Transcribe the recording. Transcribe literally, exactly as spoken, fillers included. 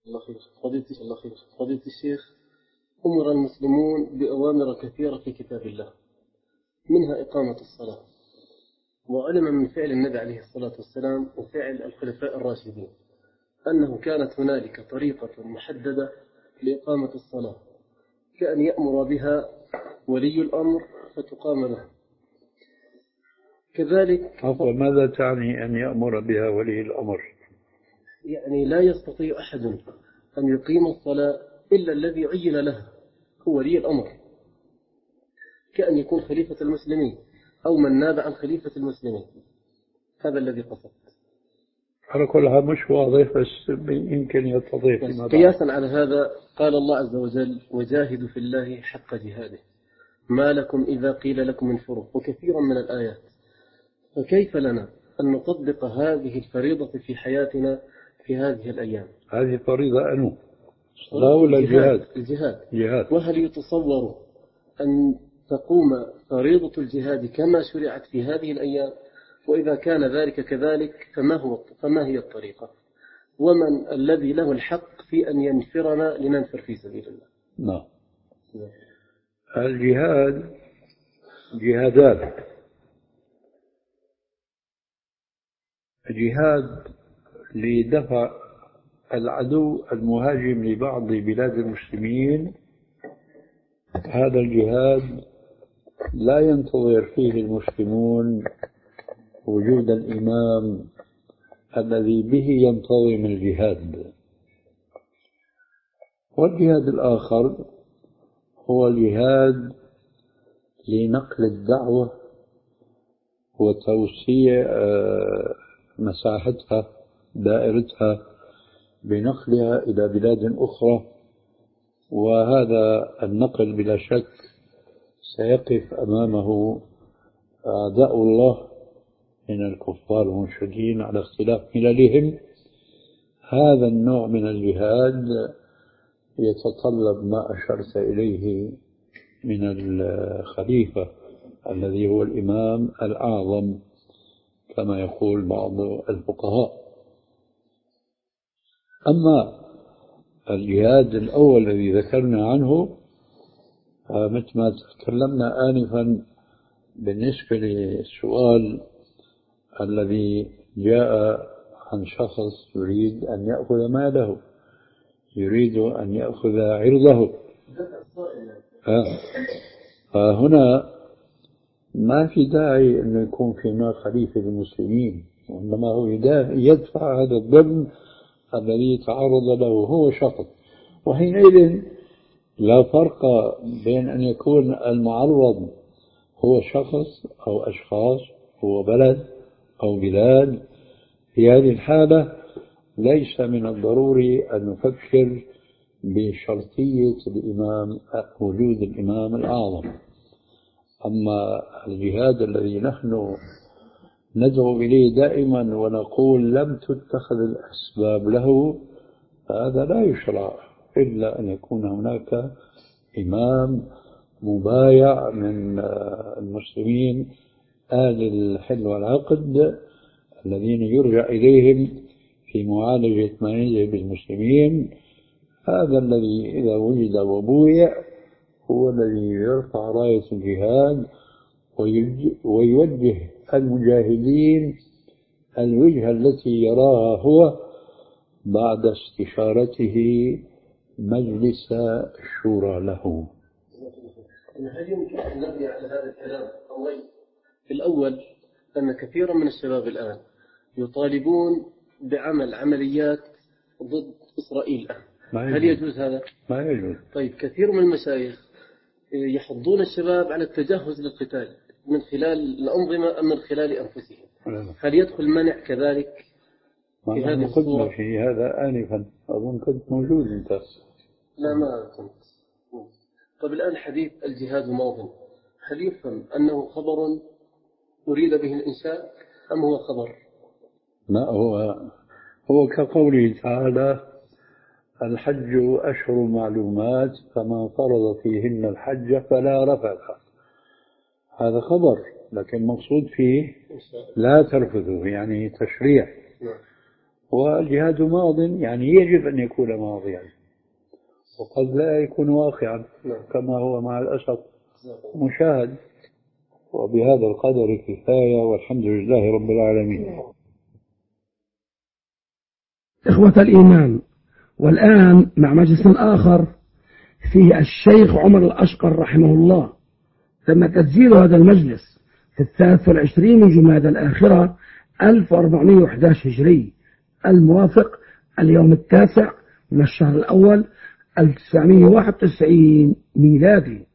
الله خير. فضيلة الله خير. فضيلة الشيخ، أمر المسلمون بأوامر كثيرة في كتاب الله، منها إقامة الصلاة، وعلم من فعل النبي عليه الصلاة والسلام وفعل الخلفاء الراشدين أنه كانت هنالك طريقة محددة لإقامة الصلاة، كأن يأمر بها ولي الأمر فتقام له. كذلك عفوا، ماذا تعني أن يأمر بها ولي الأمر؟ يعني لا يستطيع أحد أن يقيم الصلاة إلا الذي عين له هو ولي الأمر، كأن يكون خليفة المسلمين أو من ناب عن خليفة المسلمين. هذا الذي قصد. على كلها مش واضح، بس يمكن يتضح فيما بعد. قياسا على هذا قال الله عز وجل: وجاهدوا في الله حق جهاده ما لكم إذا قيل لكم انفروا، وكثيرا من الآيات. فكيف لنا أن نطبق هذه الفريضة في حياتنا في هذه الأيام؟ هذه فريضة أنو الصلاة ولا الجهاد؟ الجهاد. جهاد. وهل يتصور أن تقوم فريضة الجهاد كما شرعت في هذه الأيام؟ وإذا كان ذلك كذلك فما هو فما هي الطريقة؟ ومن الذي له الحق في أن ينفرنا لننفر في سبيل الله؟ نعم. الجهاد جهادات. جهاد لدفع العدو المهاجم لبعض بلاد المسلمين. هذا الجهاد لا ينتظر فيه المسلمون وجود الإمام الذي به ينتظم الجهاد. والجهاد الآخر هو الجهاد لنقل الدعوة وتوسيع مساحتها دائرتها بنقلها إلى بلاد أخرى. وهذا النقل بلا شك سيقف أمامه أعداء الله من الكفار المشركين على اختلاف مللهم. هذا النوع من الجهاد يتطلب ما أشرت إليه من الخليفة الذي هو الإمام الأعظم كما يقول بعض الفقهاء. أما الجهاد الأول الذي ذكرنا عنه مثل ما تكلمنا آنفا بالنسبة للسؤال الذي جاء عن شخص يريد أن يأخذ ماله، يريد أن يأخذ عرضه. فهنا ما في داعي أن يكون في هناك خليفة للمسلمين، وإنما هو يدفع هذا الظلم الذي تعرض له هو شخص. وحينئذ لا فرق بين أن يكون المعرض هو شخص أو أشخاص، هو بلد أو بلاد. في هذه الحالة ليس من الضروري أن نفكر بشرطية الإمام وجود الإمام الأعظم. أما الجهاد الذي نحن ندعو إليه دائما ونقول لم تتخذ الأسباب له، فهذا لا يشرع إلا أن يكون هناك إمام مبايع من المسلمين آل الحل والعقد الذين يرجع إليهم في معالجة ما يجب المسلمين. هذا الذي إذا وجد وبويع هو الذي يرفع راية الجهاد ويوجه المجاهدين الوجهة التي يراها هو بعد استشارته مجلس الشورى له. هل يمكن أن نبني على هذا الكلام أمرين؟ الأول أن كثيرا من الشباب الآن يطالبون بعمل عمليات ضد إسرائيل الآن. هل يجوز هذا؟ ما يجوز. طيب، كثير من المشايخ يحضون الشباب على التجهز للقتال من خلال الأنظمة أم من خلال أنفسهم. هل يدخل منع كذلك في هذه الصورة؟ في هذا آنفا أظن كنت موجود أنت. لا ما كنت. طيب الآن حديث الجهاد ماضٍ، هل يفهم أنه خبر أريد به الإنشاء أم هو خبر؟ ما هو هو كقوله تعالى: الحج أشهر معلومات فمن فرض فيهن الحج فلا رفث. هذا خبر، لكن مقصود فيه لا ترفثوا يعني تشريع. والجهاد ماض يعني يجب أن يكون ماضيا، وقد لا يكون واقعا كما هو مع الأسف مشاهد. وبهذا القدر كفاية، والحمد لله رب العالمين. إخوة الإيمان، والآن مع مجلس آخر فيه الشيخ عمر الأشقر رحمه الله. تم تسجيل هذا المجلس في الثالث والعشرين من جمادى الآخرة ألف وأربعمائة وأحد عشر هجري، الموافق اليوم التاسع من الشهر الأول ألف وتسعمائة وواحد وتسعين ميلادي.